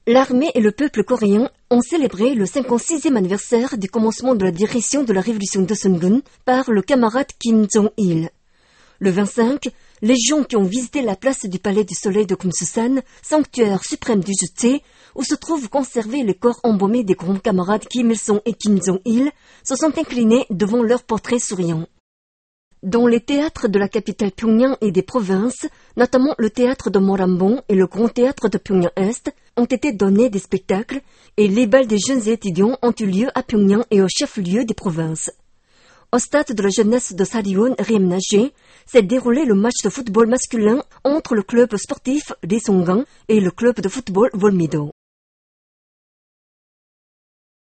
L'armée et le peuple coréen ont célébré le 56e anniversaire du commencement de la direction de la révolution de Sungun par le camarade Kim Jong-il. Le 25, les gens qui ont visité la place du Palais du Soleil de Kumsusan, sanctuaire suprême du Juche, où se trouvent conservés les corps embaumés des grands camarades Kim Il-sung et Kim Jong-il, se sont inclinés devant leurs portraits souriants. Dans les théâtres de la capitale Pyongyang et des provinces, notamment le théâtre de Moranbong et le grand théâtre de Pyongyang-Est, ont été donnés des spectacles et les bals des jeunes étudiants ont eu lieu à Pyongyang et au chef-lieu des provinces. Au stade de la jeunesse de Sariwon réaménagé, s'est déroulé le match de football masculin entre le club sportif Daesonggang et le club de football Volmido.